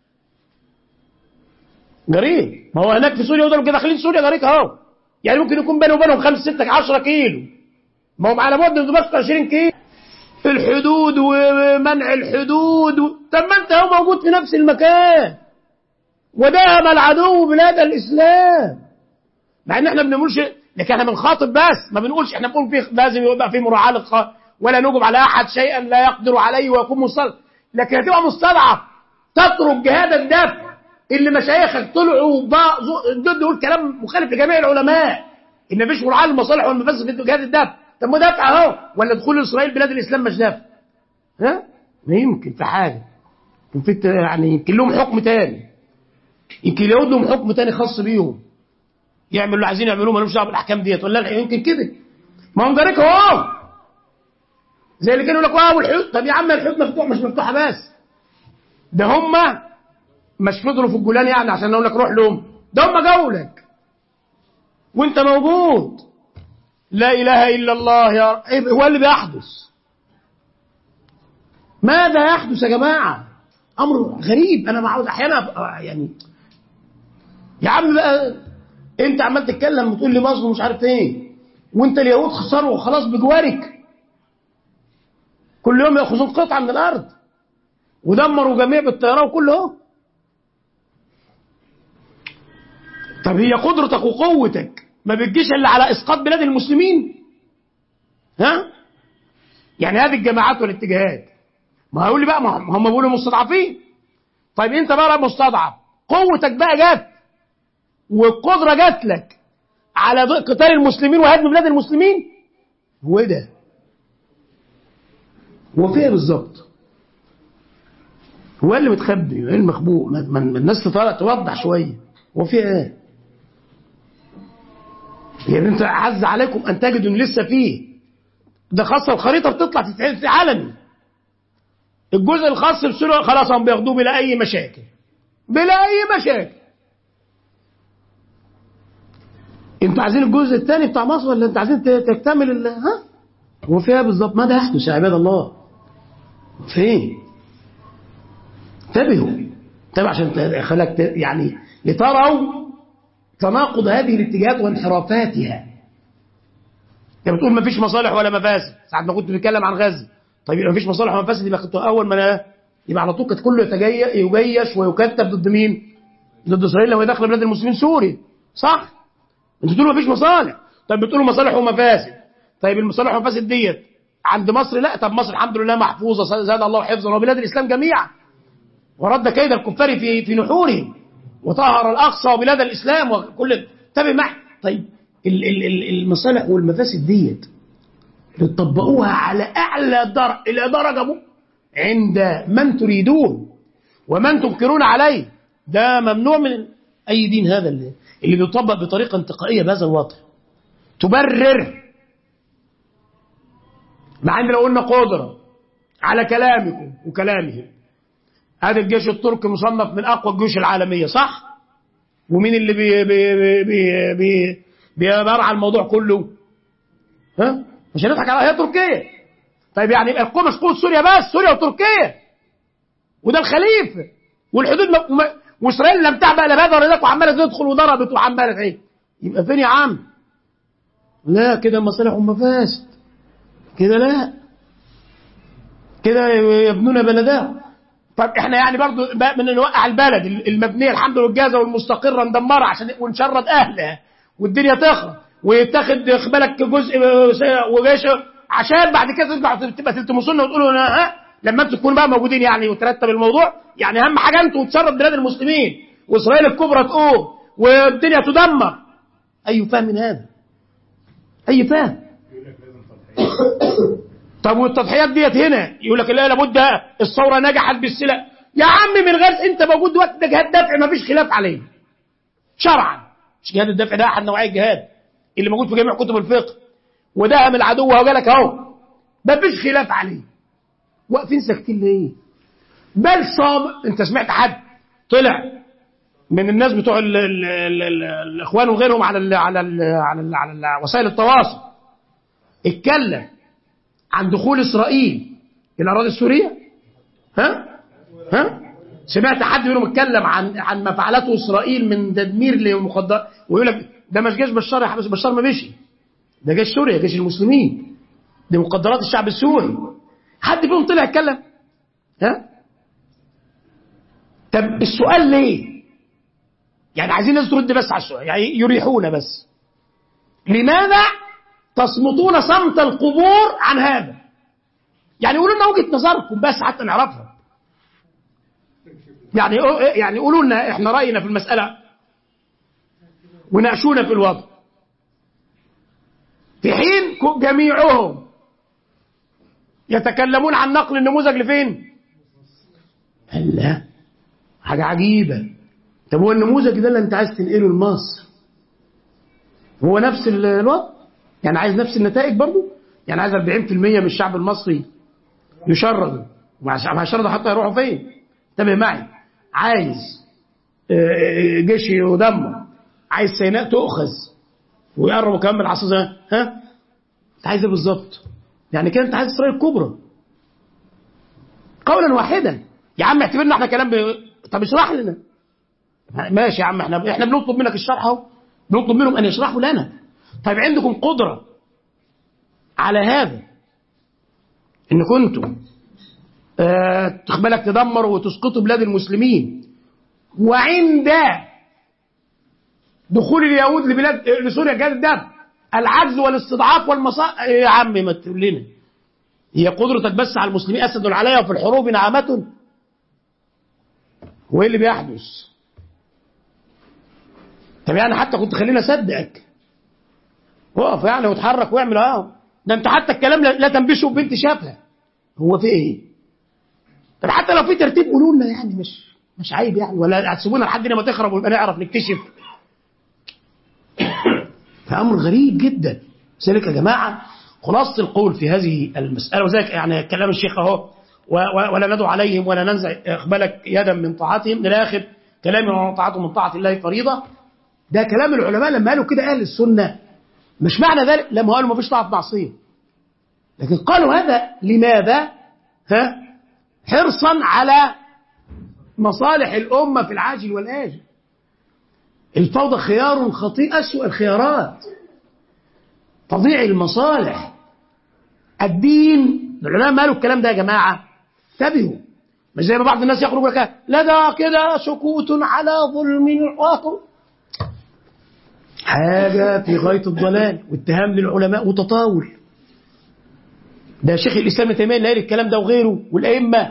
جريك، ما هو هناك في سوريا ودول داخلين سوريا جريك يعني ممكن يكون بينه وبينهم 5 6 10 كيلو، ما هم على بعد دمشق 20 كيلو. الحدود ومنع الحدود طب ما انت موجود في نفس المكان، وداهم العدو بلاد الاسلام. مع ان احنا ما بنقولش، لكن احنا بنخاطب بس، ما بنقولش. احنا بنقول لازم يبقى في مراعاه ولا نوجب على احد شيئا لا يقدر عليه ويكون مستضعف، لكن هتبقى مستضعف تترك جهاد الدفع اللي مشايخك طلعوا ضد، يقول كلام مخالف لجميع العلماء ان مفيش مراعاه للمصالح والمفاسد في جهاد الدفع. طب ما دافع ولا دخول اسرائيل بلاد الاسلام مش دافع؟ ما يمكن في حاجه، يعني يمكن لهم حكم تاني، يمكن اليهود لهم حكم تاني خاص بيهم يعملوا اللي عايزين يعملوه، مالهمش دعوه بالاحكام ديت، ولا يمكن كده. ما هم جاريك زي اللي كانوا يقول لك والحدود. طب يا عم الحدود مفتوحه مش مفتوحه بس، ده هم مش فضلوا في الجولان يعني عشان اقول لك روح لهم، ده هم جولك وانت موجود. لا اله الا الله يا رب. هو اللي بيحدث. ماذا يحدث يا جماعه؟ امر غريب. انا معود احيانا يعني يا عم بقى انت عمال تتكلم وتقول لي مصر ومش عارف ايه، وانت اليهود خسروا خلاص بجوارك، كل يوم ياخذون قطعه من الارض ودمروا جميع بالطيران وكله. طب هي قدرتك وقوتك ما بتجيش الا على اسقاط بلاد المسلمين؟ يعني هذه الجماعات والاتجاهات، ما هيقول لي بقى ما هم بيقولوا مستضعفين. طيب انت بقى مستضعف، قوتك بقى جت والقدره جت لك على قتال المسلمين وهدم بلاد المسلمين. هو ايه ده؟ هو فين بالظبط؟ هو اللي متخبي، ايه المخبوء؟ ما الناس توضح شويه، هو في ايه؟ يعني انت عز عليكم ان تجدوا ان لسه فيه، ده خاصه الخريطه بتطلع في عالمي. الجزء الخاص بسوريا خلاص هم بياخدوه بلا اي مشاكل، بلا اي مشاكل. انتوا عايزين الجزء الثاني بتاع مصر ولا انتوا عايزين تكتمل هو فيها بالظبط؟ ماذا يحدث يا عباد الله؟ فين؟ انتبهوا عشان خلك يعني لتروا تناقض هذه الاتجاهات وانحرافاتها. يعني بتقول ما فيش مصالح ولا مفاسد، ساعة ما كنت بتتكلم عن غزة. طيب ما فيش مصالح ولا مفاسد، يبقى كنت اول ما يبقى على طول كانت كله يجيش ويكتب ضد مين؟ ضد اسرائيل لو هي داخله بلاد المسلمين سوريا، صح؟ انتوا بتقولوا ما فيش مصالح، طيب بتقولوا مصالح ومفاسد. طيب المصالح والمفاسد ديت عند مصر لا، طب مصر الحمد لله محفوظه زاد الله حفظا، وبلاد الاسلام جميعا، ورد كيد الكفار في نحورهم، وطهر الاقصى وبلاد الاسلام وكل تابع معي. طيب المصالح والمفاسد ديت بتطبقوها على اعلى الى درجه عند من تريدون ومن تنكرون عليه. ده ممنوع من اي دين، هذا اللي بيطبق بطريقه انتقائيه بهذا الوضع تبرر. مع ان لو قلنا قدره على كلامكم وكلامهم، هذا الجيش التركي مصنف من اقوى الجيوش العالميه، صح؟ ومين اللي بيرعى الموضوع كله؟ مش هنضحك على هي تركيا. طيب يعني يبقى القوه مش قوه سوريا بس، سوريا وتركيا، وده الخليفه، والحدود واسرائيل لم تعبأ لا بهذا ولا ذاك، وعماله تدخل وضربت وعماله ايه؟ يبقى فين يا عم؟ لا كده مصالح ومفاسد، كده لا، كده يبنون بلدها. طب احنا يعني برضو من نوقع البلد المبنيه الحمد لله والجاهزه والمستقره ندمرها عشان ونشرد اهلها والدنيا تخرب ويتاخد بالك جزء وجيش، عشان بعد كده ترجعوا تبقى تلتمسوا لنا وتقولوا لما انتوا تكونوا بقى موجودين يعني وترتب الموضوع. يعني اهم حاجه انتوا تشرد بلاد المسلمين واسرائيل الكبرى تقوم والدنيا تدمر. أي فهم هذا؟ أي فهم؟ طب والتضحيات ديت هنا يقول لك لا لابد الثورة نجحت بالسلاح. يا عم من غير أنت موجود وقت ده جهاد دفع ما فيش خلاف عليه شرعا. مش جهاد الدفع ده أحد نوعية الجهاد اللي موجود في جميع كتب الفقه، ودهم العدو وجالك أهو ما فيش خلاف عليه. واقفين ساكتين ليه؟ بل أنت سمعت حد طلع من الناس بتوع الإخوان وغيرهم على وسائل التواصل اتكلم عن دخول إسرائيل إلى الأراضي السورية؟ ها؟ سمعت حد منهم اتكلم عن ما فعلته إسرائيل من تدمير للمخدرات ويقول لك ده مش جيش بشار يا حبيبي، بشار ما مشي، ده جيش سوريا، جيش المسلمين، دي مقدرات الشعب السوري. حد فيهم طلع يتكلم؟ ها؟ طب السؤال ليه؟ يعني عايزين الناس ترد بس على السؤال، يعني يريحونا بس. لماذا تصمتون صمت القبور عن هذا؟ يعني قولوا لنا وجهة نظركم بس حتى نعرفها. يعني قولوا لنا احنا رأينا في المسألة وناقشونا في الوضع، في حين جميعهم يتكلمون عن نقل النموذج لفين؟ لا، حاجة عجيبة. طب هو النموذج ده اللي انت عايز تنقله لمصر هو نفس الوضع؟ يعني عايز نفس النتائج برضو؟ يعني عايز 40% من الشعب المصري يشردوا، وهيشردوا حتى يروحوا فين؟ انتبه معي. عايز جيش يدمر، عايز سيناء تؤخذ ويقرب كمان من العاصمة. ها؟ انت عايز ايه بالظبط؟ يعني كده انت عايز اسرائيل الكبرى قولا واحدا. يا عم اعتبرنا احنا كلام طب اشرح لنا. ماشي يا عم، احنا بنطلب منك الشرح اهو، بنطلب منهم ان يشرحوا لنا. طيب عندكم قدرة على هذا ان كنتم تخبلك تدمروا وتسقطوا بلاد المسلمين، وعند دخول اليهود لسوريا جهاد الدفع العجز والاستضعاف والمصائب. يا عم ما تقول لنا هي قدرتك بس على المسلمين اسد عليها وفي الحروب نعمة؟ وايه اللي بيحدث؟ طب يعني حتى كنت خلينا اصدقك، وقف يعني وتحرك واعمل ده انت حتى الكلام لا تنبشه بنت شافها. هو في ايه؟ طب حتى لو في ترتيب قولوا لنا، يعني مش عيب يعني، ولا هتسيبونا لحد ما تخرب ونبقى نعرف نكتشف؟ فامر غريب جدا. لذلك يا جماعه خلاصه القول في هذه المساله، وذلك يعني كلام الشيخ اهو ولا ندعو عليهم ولا ننزع اقبالك يدا من طاعتهم الى اخر كلام ومن طاعتهم من طاعه الله فريضه. ده كلام العلماء لما قالوا كده اهل السنه. مش معنى ذلك لما قالوا ما فيش طاعه معصيه، لكن قالوا هذا لماذا؟ حرصا على مصالح الامه في العاجل والاجل. الفوضى خيار خطير، اسوء الخيارات، تضيع المصالح. الدين العلماء قالوا الكلام ده يا جماعه انتبهوا. مش زي ما بعض الناس يخرجوا لك لا ده كده سكوت على ظلم الواقع، حاجه في غايه الضلال واتهام للعلماء وتطاول. ده شيخ الاسلام ابن تيميه اللي قال الكلام ده وغيره، والائمه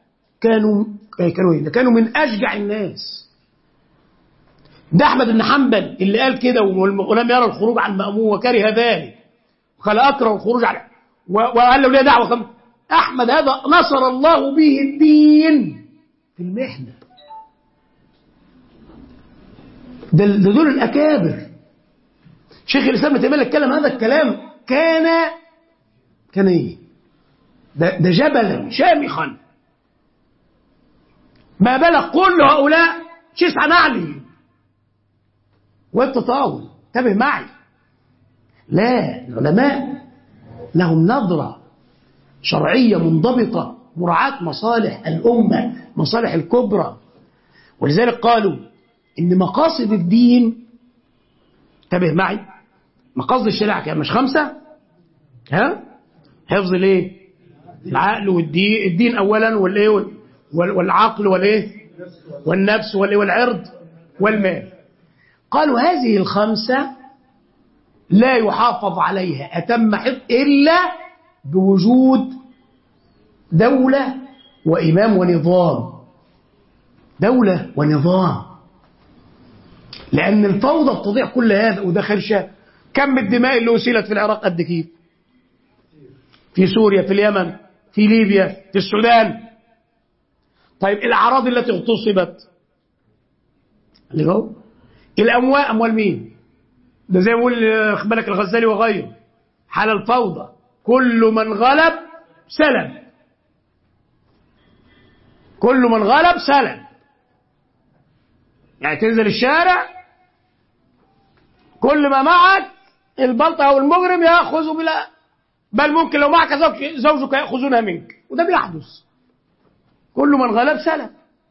كانوا من اشجع الناس. ده احمد بن حنبل اللي قال كده ولم يرى الخروج عن مأمون وكره ذلك وقال اكره الخروج على وقال له ليه دعوه. احمد هذا نصر الله به الدين في المحنه. ده دول الاكابر. شيخ الاسلام ابن تيميه اتكلم هذا الكلام كان ايه؟ ده جبلا شامخا ما بلغ كل هؤلاء شسع نعلي والتطاول. انتبه معي. لا، العلماء لهم نظرة شرعية منضبطة، مراعاة مصالح الأمة، مصالح الكبرى. ولذلك قالوا إن مقاصد الدين، انتبه معي، مقاصد الشريعة كان مش 5. حفظ الايه؟ العقل والدين، الدين أولا والايه والعقل والايه والنفس والايه والعرض والمال. قالوا هذه 5 لا يحافظ عليها أتم حفظ إلا بوجود دولة وإمام ونظام. دولة ونظام. لأن الفوضى بتضيع كل هذا، وده خرشة. كم الدماء اللي أسيلت في العراق قد كيف، في سوريا، في اليمن، في ليبيا، في السودان. طيب الأعراض التي اغتصبت اللي هو الأموال، أموال مين؟ ده زي ما يقول خد بالك الغزالي وغيره، حال الفوضى كل من غلب سلم، كل من غلب سلم. يعني تنزل الشارع كل ما معك البلطة أو المجرم يأخذه بلا، بل ممكن لو معك زوجك يأخذونها منك، وده بيحدث. كل من غلب سلم،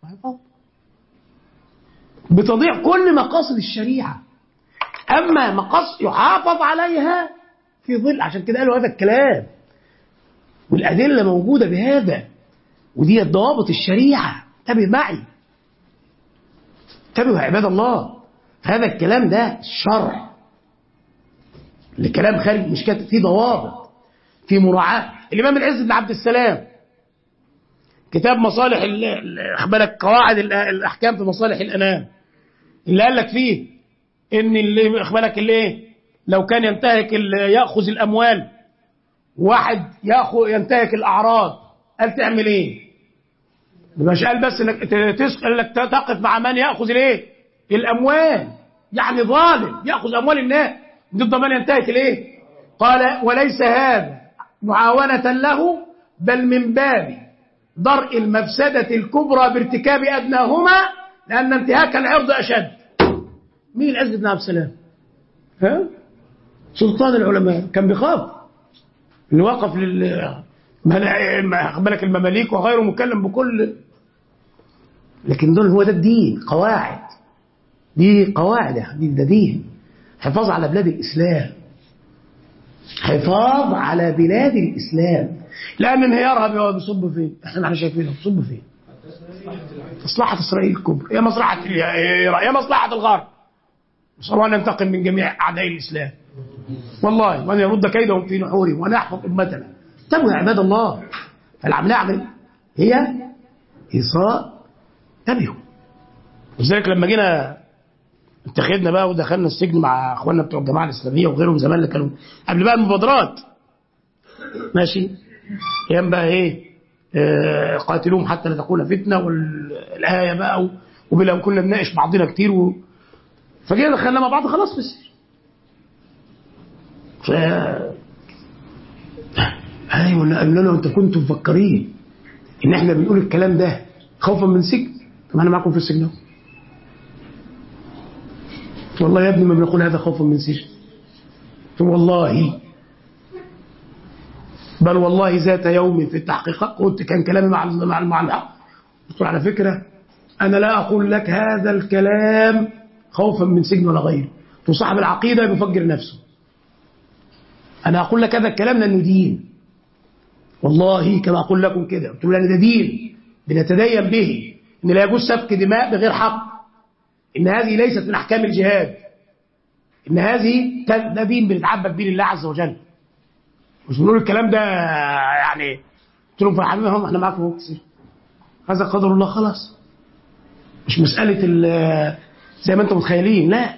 بتضيع كل مقاصد الشريعة. أما مقاصد يحافظ عليها في ظل، عشان كده قالوا هذا الكلام، والأدلة موجودة بهذا، ودي ضوابط الشريعة. انتبه معي، انتبهوا يا عباد الله، هذا الكلام ده الشرع، الكلام خارج مش كاتب فيه ضوابط، في مراعاة. الإمام العز بن عبد السلام كتاب مصالح بالك قواعد الأحكام في مصالح الأنام، اللي قال لك فيه إن اللي بالك اللي لو كان ينتهك يأخذ الأموال، واحد ينتهك الأعراض، قال تعمل إيه؟ مش قال بس إنك تسأل لك تقف مع من يأخذ الإيه؟ الأموال، يعني ظالم يأخذ أموال الناس ضد من ينتهك الإيه؟ قال وليس هذا معاونة له، بل من باب درء المفسدة الكبرى بارتكاب أدناهما، لأن انتهاك العرض أشد. مين العز بن عبد السلام؟ ها؟ سلطان العلماء، كان بيخاف اللي وقف بالك المماليك وغيره، مكلم بكل، لكن دول هو ده الدين، قواعد، دي قواعد يا حبيبي، ده دين، حفاظ على بلاد الإسلام، حفاظ على بلاد الإسلام، لأن انهيارها بيصب فين؟ احنا شايفينه بيصب فين؟ مصلحة إسرائيل الكبرى، يا مصلحة يا مصلحة الغرب. نسأل الله أن ننتقم من جميع أعداء الإسلام والله، وأن يرد كيدهم في نحورهم، وأن يحفظ أمتنا. انتبهوا يا عباد الله، فالعملية هي إيصاء، انتبهوا. ولذلك لما جينا اتخذنا بقى ودخلنا السجن مع اخواننا بتوع الجماعه الاسلاميه وغيرهم زمان اللي كانوا قبل بقى المبادرات، ماشي، ايام بقى ايه، قاتلوهم حتى لا تكون فتنه، والايه بقى، وبلا كنا بنناقش بعضنا كتير فجينا دخلنا مع بعض خلاص في السجن. ايوه قالوا لنا انتوا كنتوا مفكرين ان احنا بنقول الكلام ده خوفا من سجن؟ طب انا معاكم في السجن اهو. والله يا ابني ما بنقول هذا خوفا من سجن، والله، بل والله ذات يوم في التحقيقات قلت، كان كلامي مع الحق، قلت على فكرة أنا لا أقول لك هذا الكلام خوفا من سجن ولا غيره، صاحب العقيدة يفجر نفسه، أنا أقول لك هذا الكلام لأنه دين، والله كما أقول لكم كده، قلت له لأن ده دين بنتدين به، إن لا يجوز سفك دماء بغير حق، إن هذه ليست من أحكام الجهاد، إن هذه ده دين بنتعبد به لله عز وجل، مش بنقول الكلام ده يعني. قلت لهم يا حبيبي احنا معاكم كتير، هذا قدر الله خلاص، مش مسألة زي ما انتم متخيلين، لا.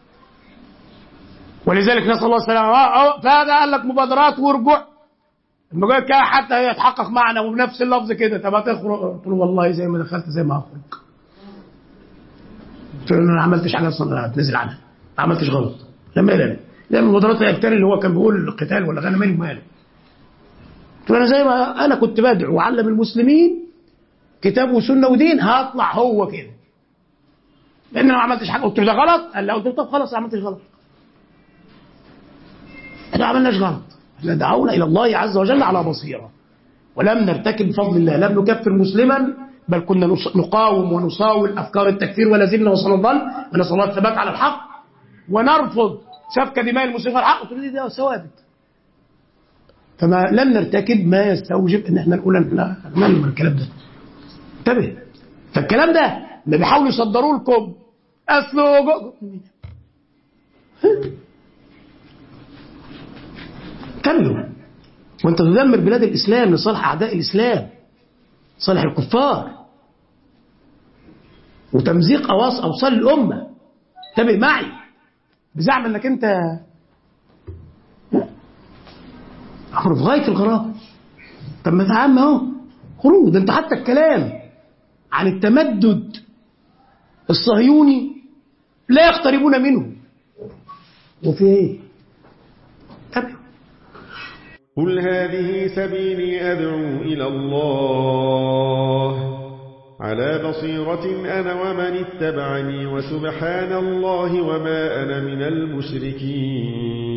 ولذلك نسأل الله السلامة، فهذا قال لك مبادرات ورجوع، المجال كده حتى يتحقق معنا وبنفس اللفظ كده، طب هتخرج؟ قلت له والله زي ما دخلت زي ما هخرج. قلت له انا ما عملتش حاجه اصلا اتنزل عنها، ما عملتش غلط، لما لا لان المبادرات الثاني اللي هو كان بيقول القتال ولا غنى مالي مالي. قلت له انا زي ما انا كنت بدعو وعلم المسلمين كتاب وسنه ودين، هطلع هو كده، لان انا ما عملتش حاجه. قلت له ده غلط؟ قال لا. قلت له طب خلاص ما عملتش غلط، احنا ما عملناش غلط، احنا دعونا الى الله عز وجل على بصيره، ولم نرتكب بفضل الله، لم نكفر مسلما، بل كنا نقاوم ونصاول افكار التكفير ولا زلنا وسنظل، ونسال الله الثبات على الحق، ونرفض سفك دماء المسلمين على الحق. قلت له ده ثوابت، فما لم نرتكب ما يستوجب ان احنا نقول احنا نعمل الكلام ده. انتبه، فالكلام ده اللي بيحاولوا يصدروه لكم اصله انتبهوا، وانت تدمر بلاد الاسلام لصالح اعداء الاسلام، صالح الكفار، وتمزيق اوصال الامه. انتبه معي، بزعم انك انت امر في غايه الغرابه. طب ما تعم اهو خروج، ده انت حتى الكلام عن التمدد الصهيوني لا يقتربون منه. وفي ايه؟ قل هذه سبيلي أدعو إلى الله على بصيرة أنا ومن اتبعني وسبحان الله وما أنا من المشركين.